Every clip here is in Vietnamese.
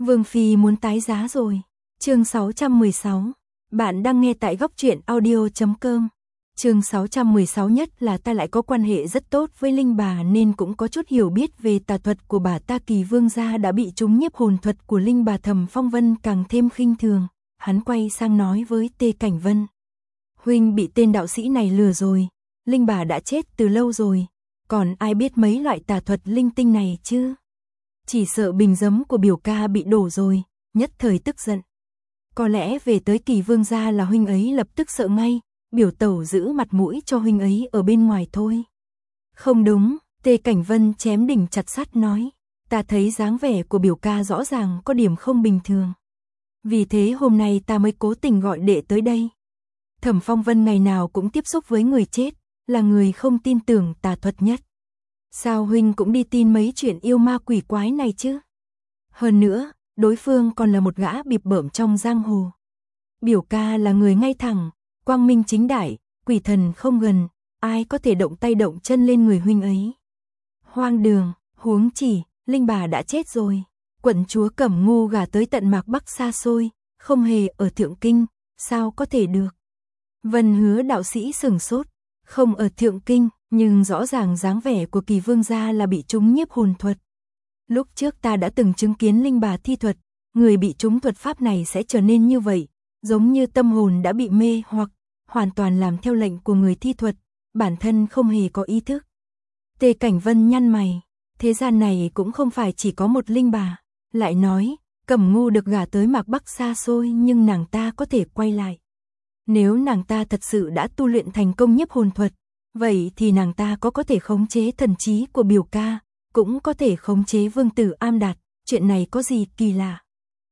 Vương Phi muốn tái giá rồi. Chương 616. Bạn đang nghe tại góc truyện audio.com. Chương 616 nhất là ta lại có quan hệ rất tốt với Linh bà nên cũng có chút hiểu biết về tà thuật của bà ta. Kỳ Vương gia đã bị trúng nhiếp hồn thuật của Linh bà. Thẩm Phong Vân càng thêm khinh thường, hắn quay sang nói với Tề Cảnh Vân. Huynh bị tên đạo sĩ này lừa rồi, Linh bà đã chết từ lâu rồi, còn ai biết mấy loại tà thuật linh tinh này chứ? Chỉ sợ bình giấm của biểu ca bị đổ rồi, nhất thời tức giận. Có lẽ về tới Kỳ Vương gia là huynh ấy lập tức sợ ngay, biểu tẩu giữ mặt mũi cho huynh ấy ở bên ngoài thôi. Không đúng, Tề Cảnh Vân chém đỉnh chặt sắt nói, ta thấy dáng vẻ của biểu ca rõ ràng có điểm không bình thường. Vì thế hôm nay ta mới cố tình gọi đệ tới đây. Thẩm Phong Vân ngày nào cũng tiếp xúc với người chết, là người không tin tưởng tà thuật nhất. Sao huynh cũng đi tin mấy chuyện yêu ma quỷ quái này chứ? Hơn nữa, đối phương còn là một gã bịp bợm trong giang hồ. Biểu ca là người ngay thẳng, quang minh chính đại, quỷ thần không gần, ai có thể động tay động chân lên người huynh ấy. Hoang đường, huống chỉ, Linh bà đã chết rồi. Quận chúa Cẩm Ngu gả tới tận mạc Bắc xa xôi, không hề ở Thượng Kinh, sao có thể được? Vân Hứa đạo sĩ sửng sốt, không ở Thượng Kinh, nhưng rõ ràng dáng vẻ của Kỳ Vương gia là bị trúng nhiếp hồn thuật. Lúc trước ta đã từng chứng kiến Linh bà thi thuật, người bị trúng thuật pháp này sẽ trở nên như vậy, giống như tâm hồn đã bị mê hoặc hoàn toàn làm theo lệnh của người thi thuật, bản thân không hề có ý thức. Tề Cảnh Vân nhăn mày, thế gian này cũng không phải chỉ có một Linh bà, lại nói, Cẩm Ngu được gả tới mạc Bắc xa xôi nhưng nàng ta có thể quay lại. Nếu nàng ta thật sự đã tu luyện thành công nhiếp hồn thuật, vậy thì nàng ta có thể khống chế thần trí của biểu ca, cũng có thể khống chế Vương tử Am Đạt, chuyện này có gì kỳ lạ?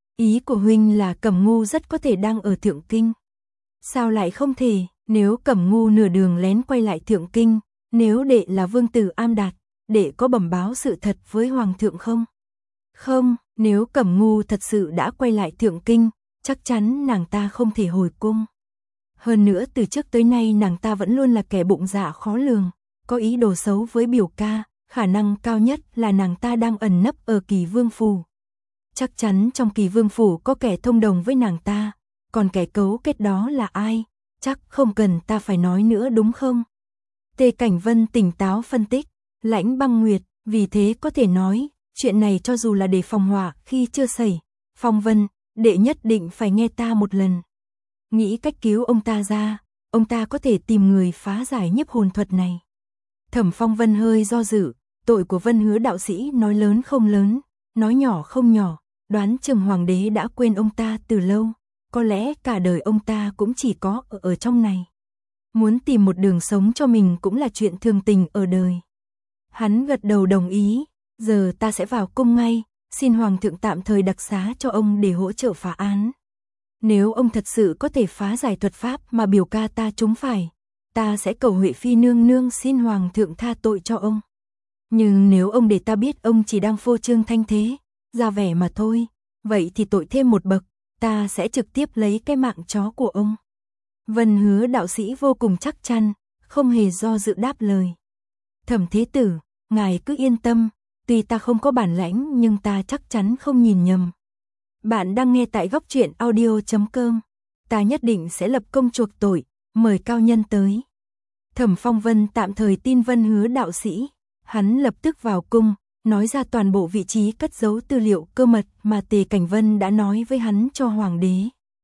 Ý của huynh là Cẩm Ngu rất có thể đang ở Thượng Kinh. Sao lại không thể, nếu Cẩm Ngu nửa đường lén quay lại Thượng Kinh, nếu đệ là Vương tử Am Đạt, đệ có bẩm báo sự thật với Hoàng thượng không? Không, nếu Cẩm Ngu thật sự đã quay lại Thượng Kinh, chắc chắn nàng ta không thể hồi cung. Hơn nữa từ trước tới nay nàng ta vẫn luôn là kẻ bụng dạ khó lường, có ý đồ xấu với biểu ca, khả năng cao nhất là nàng ta đang ẩn nấp ở Kỳ Vương phủ. Chắc chắn trong Kỳ Vương phủ có kẻ thông đồng với nàng ta, còn kẻ cấu kết đó là ai, chắc không cần ta phải nói nữa đúng không? Tề Cảnh Vân tỉnh táo phân tích, Lãnh Băng Nguyệt, vì thế có thể nói, chuyện này cho dù là để phòng họa khi chưa xảy, Phong Vân, đệ nhất định phải nghe ta một lần. Nghĩ cách cứu ông ta ra, ông ta có thể tìm người phá giải nhiếp hồn thuật này. Thẩm Phong Vân hơi do dự, tội của Vân Hứa đạo sĩ nói lớn không lớn, nói nhỏ không nhỏ, đoán chừng hoàng đế đã quên ông ta từ lâu, có lẽ cả đời ông ta cũng chỉ có ở trong này. Muốn tìm một đường sống cho mình cũng là chuyện thường tình ở đời. Hắn gật đầu đồng ý, giờ ta sẽ vào cung ngay, xin hoàng thượng tạm thời đặc xá cho ông để hỗ trợ phá án. Nếu ông thật sự có thể phá giải thuật pháp mà biểu ca ta trúng phải, ta sẽ cầu Huệ Phi nương nương xin hoàng thượng tha tội cho ông. Nhưng nếu ông để ta biết ông chỉ đang phô trương thanh thế, ra vẻ mà thôi, vậy thì tội thêm một bậc, ta sẽ trực tiếp lấy cái mạng chó của ông. Vân Hứa đạo sĩ vô cùng chắc chắn, không hề do dự đáp lời. Thẩm thế tử, ngài cứ yên tâm, tuy ta không có bản lãnh nhưng ta chắc chắn không nhìn nhầm. Bạn đang nghe tại góc truyện audio.com. Ta nhất định sẽ lập công chuộc tội, mời cao nhân tới. Thẩm Phong Vân tạm thời tin Vân Hứa đạo sĩ. Hắn lập tức vào cung, nói ra toàn bộ vị trí cất giấu tư liệu cơ mật mà Tề Cảnh Vân đã nói với hắn cho hoàng đế.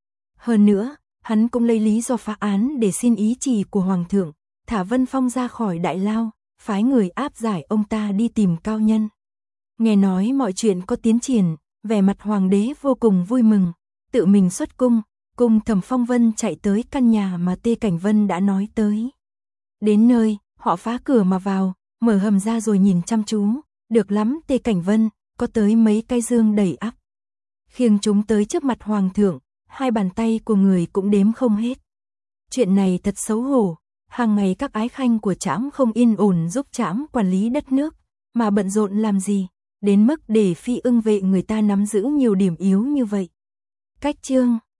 Hơn nữa, hắn cũng lấy lý do phá án để xin ý chỉ của hoàng thượng, thả Vân Phong ra khỏi đại lao, phái người áp giải ông ta đi tìm cao nhân. Nghe nói mọi chuyện có tiến triển, vẻ mặt hoàng đế vô cùng vui mừng, tự mình xuất cung, cùng Thẩm Phong Vân chạy tới căn nhà mà Tề Cảnh Vân đã nói tới. Đến nơi, họ phá cửa mà vào, mở hầm ra rồi nhìn chăm chú, được lắm Tề Cảnh Vân, có tới mấy cái dương đầy ắp. Khiêng chúng tới trước mặt hoàng thượng, hai bàn tay của người cũng đếm không hết. Chuyện này thật xấu hổ, hàng ngày các ái khanh của trẫm không yên ổn giúp trẫm quản lý đất nước, mà bận rộn làm gì, đến mức để Phi Ưng vệ người ta nắm giữ nhiều điểm yếu như vậy. Cách chương